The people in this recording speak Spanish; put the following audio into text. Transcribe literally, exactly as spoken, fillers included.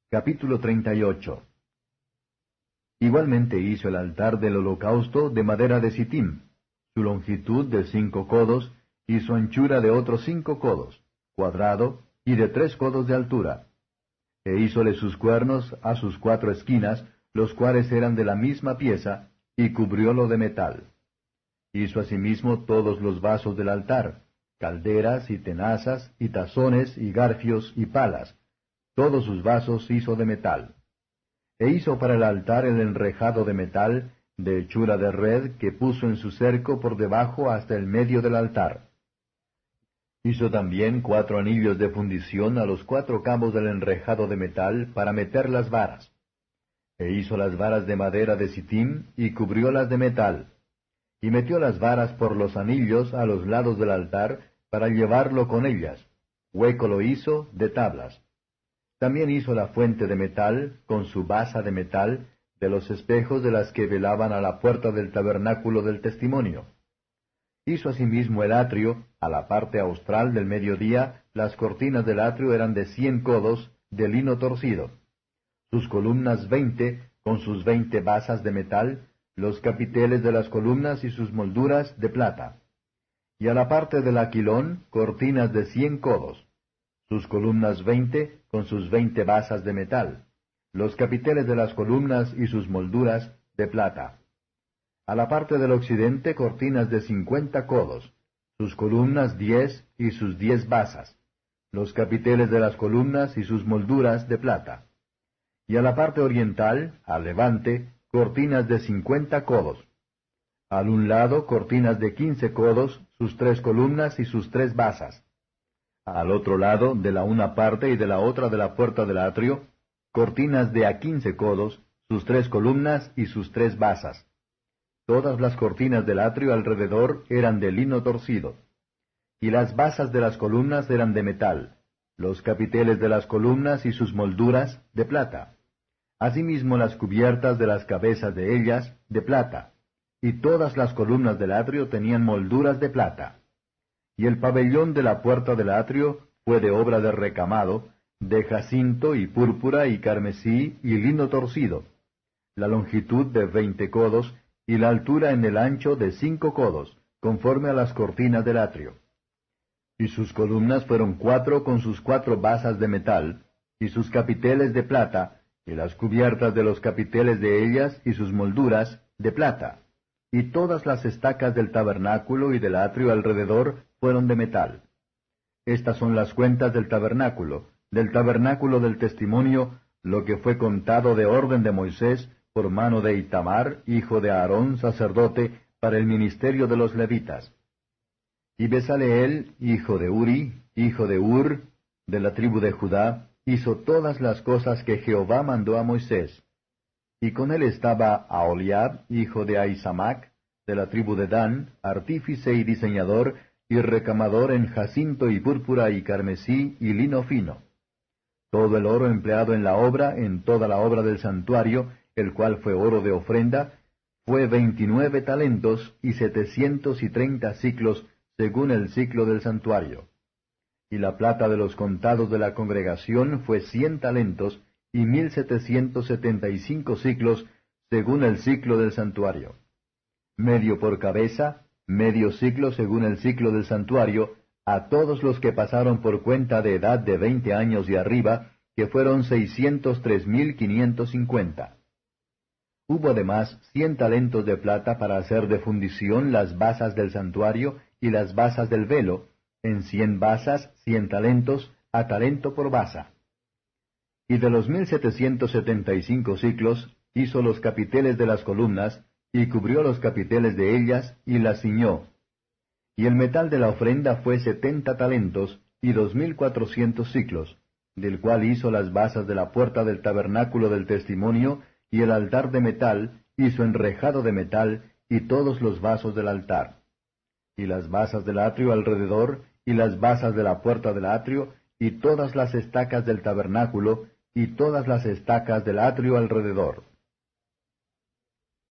Capítulo treinta y ocho. Igualmente hizo el altar del holocausto de madera de sitim, su longitud de cinco codos, y su anchura de otros cinco codos, cuadrado, y de tres codos de altura. E hízole sus cuernos a sus cuatro esquinas, los cuales eran de la misma pieza, y cubriólo de metal. Hizo asimismo todos los vasos del altar, calderas y tenazas, y tazones, y garfios, y palas. Todos sus vasos hizo de metal. E hizo para el altar el enrejado de metal, de hechura de red, que puso en su cerco por debajo hasta el medio del altar. Hizo también cuatro anillos de fundición a los cuatro cabos del enrejado de metal, para meter las varas. E hizo las varas de madera de sitim, y cubriólas de metal. Y metió las varas por los anillos a los lados del altar, para llevarlo con ellas. Hueco lo hizo de tablas. También hizo la fuente de metal, con su basa de metal, de los espejos de las que velaban a la puerta del tabernáculo del testimonio. Hizo asimismo el atrio, a la parte austral del mediodía, las cortinas del atrio eran de cien codos, de lino torcido. Sus columnas veinte, con sus veinte basas de metal, los capiteles de las columnas y sus molduras de plata. Y a la parte del aquilón, cortinas de cien codos. Sus columnas veinte, con sus veinte basas de metal, los capiteles de las columnas y sus molduras de plata. A la parte del occidente cortinas de cincuenta codos, sus columnas diez y sus diez basas, los capiteles de las columnas y sus molduras de plata. Y a la parte oriental, al levante, cortinas de cincuenta codos. Al un lado cortinas de quince codos, sus tres columnas y sus tres basas. Al otro lado, de la una parte y de la otra de la puerta del atrio, cortinas de a quince codos, sus tres columnas y sus tres basas. Todas las cortinas del atrio alrededor eran de lino torcido. Y las basas de las columnas eran de metal, los capiteles de las columnas y sus molduras de plata. Asimismo las cubiertas de las cabezas de ellas de plata. Y todas las columnas del atrio tenían molduras de plata. Y el pabellón de la puerta del atrio fue de obra de recamado, de jacinto y púrpura y carmesí y lino torcido, la longitud de veinte codos, y la altura en el ancho de cinco codos, conforme a las cortinas del atrio. Y sus columnas fueron cuatro con sus cuatro basas de metal, y sus capiteles de plata, y las cubiertas de los capiteles de ellas y sus molduras de plata. Y todas las estacas del tabernáculo y del atrio alrededor fueron de metal. Estas son las cuentas del tabernáculo, del tabernáculo del testimonio, lo que fue contado de orden de Moisés, por mano de Itamar, hijo de Aarón, sacerdote, para el ministerio de los levitas. Y Besaleel, hijo de Uri, hijo de Ur, de la tribu de Judá, hizo todas las cosas que Jehová mandó a Moisés. Y con él estaba Aholiab, hijo de Ahisamac, de la tribu de Dan, artífice y diseñador, y recamador en jacinto y púrpura y carmesí y lino fino. Todo el oro empleado en la obra, en toda la obra del santuario, el cual fue oro de ofrenda, fue veintinueve talentos y setecientos y treinta siclos, según el ciclo del santuario. Y la plata de los contados de la congregación fue cien talentos, y mil setecientos setenta y cinco siclos, según el ciclo del santuario. Medio por cabeza, medio ciclo según el ciclo del santuario, a todos los que pasaron por cuenta de edad de veinte años y arriba, que fueron seiscientos tres mil quinientos cincuenta. Hubo además cien talentos de plata para hacer de fundición las basas del santuario y las basas del velo, en cien basas, cien talentos, a talento por basa. Y de los mil setecientos setenta y cinco siclos hizo los capiteles de las columnas, y cubrió los capiteles de ellas, y las ciñó. Y el metal de la ofrenda fue setenta talentos, y dos mil cuatrocientos siclos, del cual hizo las basas de la puerta del tabernáculo del testimonio, y el altar de metal, y su enrejado de metal, y todos los vasos del altar. Y las basas del atrio alrededor, y las basas de la puerta del atrio, y todas las estacas del tabernáculo, y todas las estacas del atrio alrededor.